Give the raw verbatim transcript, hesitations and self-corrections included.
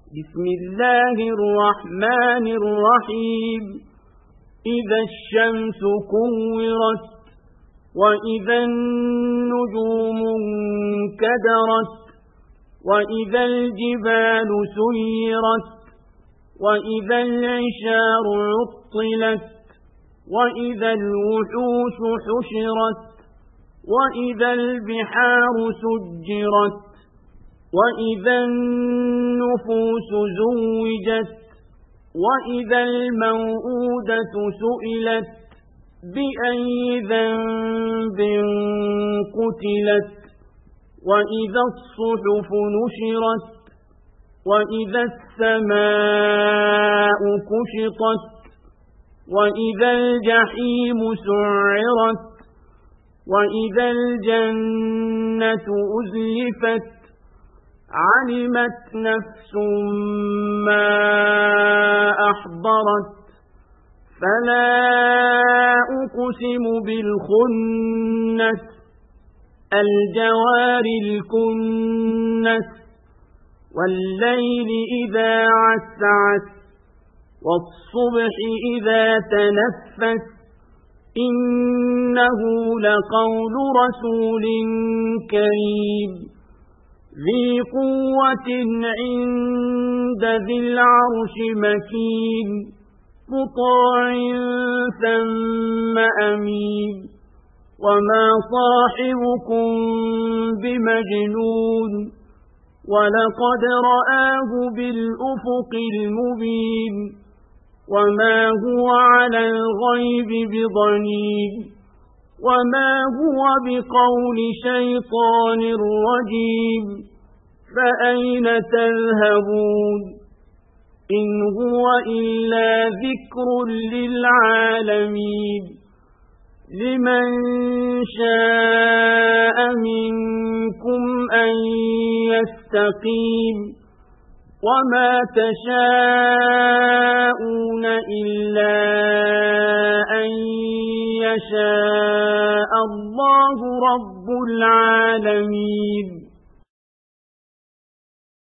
بسم الله الرحمن الرحيم إذا الشمس كورت وإذا النجوم انكدرت وإذا الجبال سيرت وإذا العشار عطلت وإذا الوحوش حشرت وإذا البحار سجرت وإذا النفوس زوجت وإذا الموءودة سئلت بأي ذنب قتلت وإذا الصحف نشرت وإذا السماء كشطت وإذا الجحيم سعرت وإذا الجنة أزلفت علمت نفس ما أحضرت فلا أقسم بالخنس الجوار الكنس والليل إذا عسعس والصبح إذا تنفس إنه لقول رسول كريم ذي قوة عند ذي العرش مكين مطاع ثم أمين وما صاحبكم بمجنون ولقد رآه بالأفق المبين وما هو على الغيب بضنين وما هو بقول شيطان رجيم فأين تذهبون إن هو إلا ذكر للعالمين لمن شاء منكم أن يستقيم وما تشاءون إلا أن يشاء الله رب العالمين.